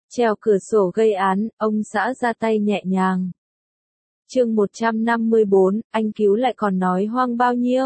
Trèo cửa sổ gây án, ông xã ra tay nhẹ nhàng. Chương 154, anh cứu lại còn nói hoang bao nhiêu.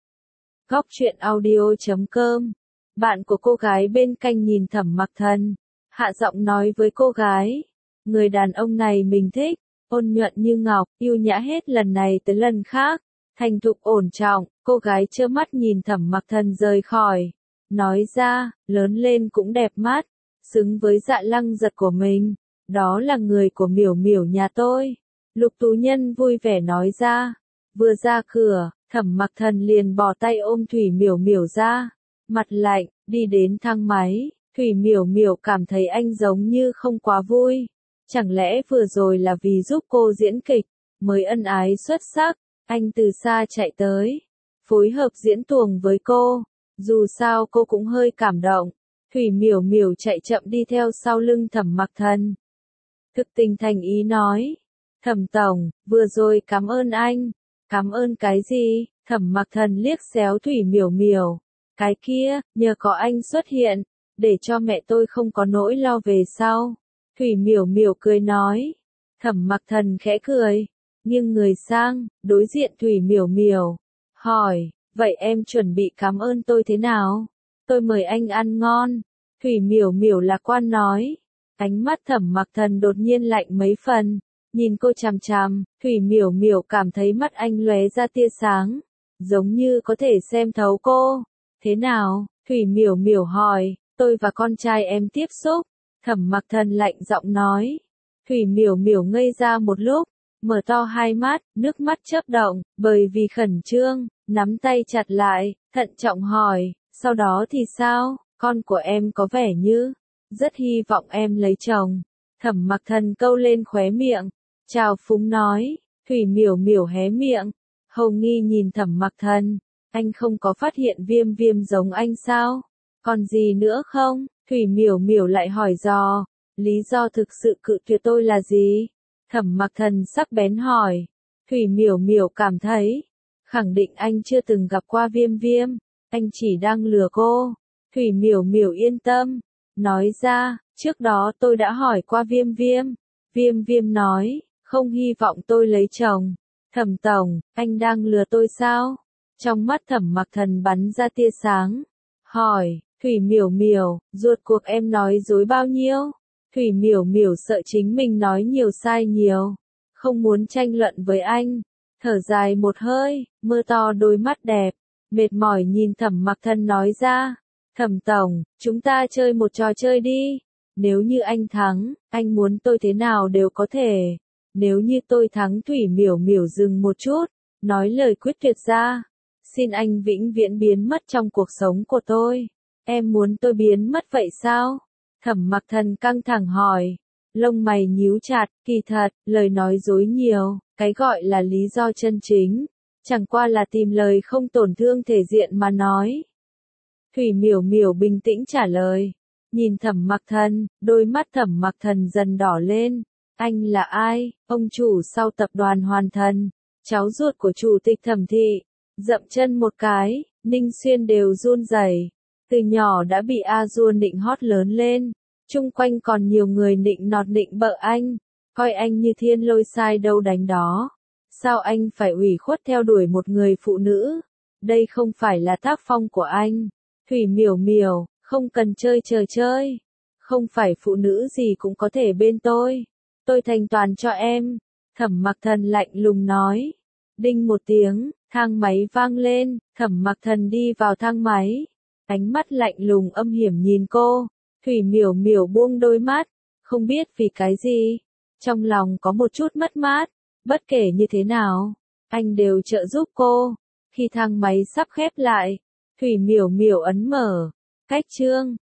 Góc truyện audio.com. Bạn của cô gái bên cạnh nhìn Thẩm Mặc Thần, hạ giọng nói với cô gái. Người đàn ông này mình thích, ôn nhuận như ngọc, yêu nhã hết lần này tới lần khác, thành thục ổn trọng. Cô gái trơ mắt nhìn Thẩm Mặc Thần rời khỏi, nói ra, lớn lên cũng đẹp mắt, xứng với Dạ Lăng Giật của mình, đó là người của Miểu Miểu nhà tôi. Lục Tú Nhân vui vẻ nói ra. Vừa ra cửa, Thẩm Mặc Thần liền bỏ tay ôm Thủy Miểu Miểu ra, mặt lạnh, đi đến thang máy. Thủy Miểu Miểu cảm thấy anh giống như không quá vui. Chẳng lẽ vừa rồi là vì giúp cô diễn kịch, mới ân ái xuất sắc, anh từ xa chạy tới, phối hợp diễn tuồng với cô. Dù sao cô cũng hơi cảm động. Thủy Miểu Miểu chạy chậm đi theo sau lưng Thẩm Mặc Thần. Thực tình thành ý nói. Thẩm tổng, vừa rồi cảm ơn anh. Cảm ơn cái gì? Thẩm Mặc Thần liếc xéo Thủy Miểu Miểu. Cái kia, nhờ có anh xuất hiện, để cho mẹ tôi không có nỗi lo về sau. Thủy Miểu Miểu cười nói. Thẩm Mặc Thần khẽ cười, nghiêng người sang, đối diện Thủy Miểu Miểu, hỏi, vậy em chuẩn bị cảm ơn tôi thế nào? Tôi mời anh ăn ngon. Thủy Miểu Miểu lạc quan nói. Ánh mắt Thẩm Mặc Thần đột nhiên lạnh mấy phần, nhìn cô chằm chằm. Thủy Miểu Miểu cảm thấy mắt anh lóe ra tia sáng, giống như có thể xem thấu cô. Thế nào? Thủy Miểu Miểu hỏi. Tôi và con trai em tiếp xúc. Thẩm Mặc Thần lạnh giọng nói. Thủy Miểu Miểu ngây ra một lúc, mở to hai mắt, nước mắt chớp động, bởi vì khẩn trương, nắm tay chặt lại, thận trọng hỏi, sau đó thì sao? Con của em có vẻ như rất hy vọng em lấy chồng. Thẩm Mặc Thần câu lên khóe miệng, chào phúng nói. Thủy Miểu Miểu hé miệng, hầu nghi nhìn Thẩm Mặc Thần. Anh không có phát hiện Viêm Viêm giống anh sao? Còn gì nữa không? Thủy Miểu Miểu lại hỏi dò. Lý do thực sự cự tuyệt tôi là gì? Thẩm Mặc Thần sắc bén hỏi. Thủy Miểu Miểu cảm thấy, khẳng định anh chưa từng gặp qua Viêm Viêm, anh chỉ đang lừa cô. Thủy Miểu Miểu yên tâm, nói ra, trước đó tôi đã hỏi qua Viêm Viêm. Viêm Viêm nói, không hy vọng tôi lấy chồng. Thẩm tổng, anh đang lừa tôi sao? Trong mắt Thẩm Mặc Thần bắn ra tia sáng, hỏi, Thủy Miểu Miểu, rốt cuộc em nói dối bao nhiêu? Thủy Miểu Miểu sợ chính mình nói nhiều sai nhiều, không muốn tranh luận với anh, thở dài một hơi, mưa to đôi mắt đẹp, mệt mỏi nhìn Thẩm Mặc Thần nói ra. Thẩm tổng, chúng ta chơi một trò chơi đi. Nếu như anh thắng, anh muốn tôi thế nào đều có thể. Nếu như tôi thắng. Thủy Miểu Miểu dừng một chút, nói lời quyết tuyệt ra. Xin anh vĩnh viễn biến mất trong cuộc sống của tôi. Em muốn tôi biến mất vậy sao? Thẩm Mặc Thần căng thẳng hỏi. Lông mày nhíu chặt, kỳ thật, lời nói dối nhiều, cái gọi là lý do chân chính, chẳng qua là tìm lời không tổn thương thể diện mà nói. Thủy Miểu Miểu bình tĩnh trả lời. Nhìn Thẩm Mặc Thần, đôi mắt Thẩm Mặc Thần dần đỏ lên. Anh là ai? Ông chủ sau tập đoàn Hoàn Thần, cháu ruột của chủ tịch Thẩm thị. Dậm chân một cái, Ninh Xuyên đều run rẩy. Từ nhỏ đã bị A Dua nịnh hót lớn lên, chung quanh còn nhiều người nịnh nọt nịnh bợ anh, coi anh như thiên lôi sai đâu đánh đó. Sao anh phải ủy khuất theo đuổi một người phụ nữ? Đây không phải là tác phong của anh. Thủy Miểu Miểu, không cần chơi trò chơi. Không phải phụ nữ gì cũng có thể bên tôi. Tôi thành toàn cho em. Thẩm Mặc Thần lạnh lùng nói. Đinh một tiếng, thang máy vang lên, Thẩm Mặc Thần đi vào thang máy. Ánh mắt lạnh lùng âm hiểm nhìn cô. Thủy Miểu Miểu buông đôi mắt, không biết vì cái gì, trong lòng có một chút mất mát. Bất kể như thế nào, anh đều trợ giúp cô. Khi thang máy sắp khép lại, Thủy Miểu Miểu ấn mở cách chương.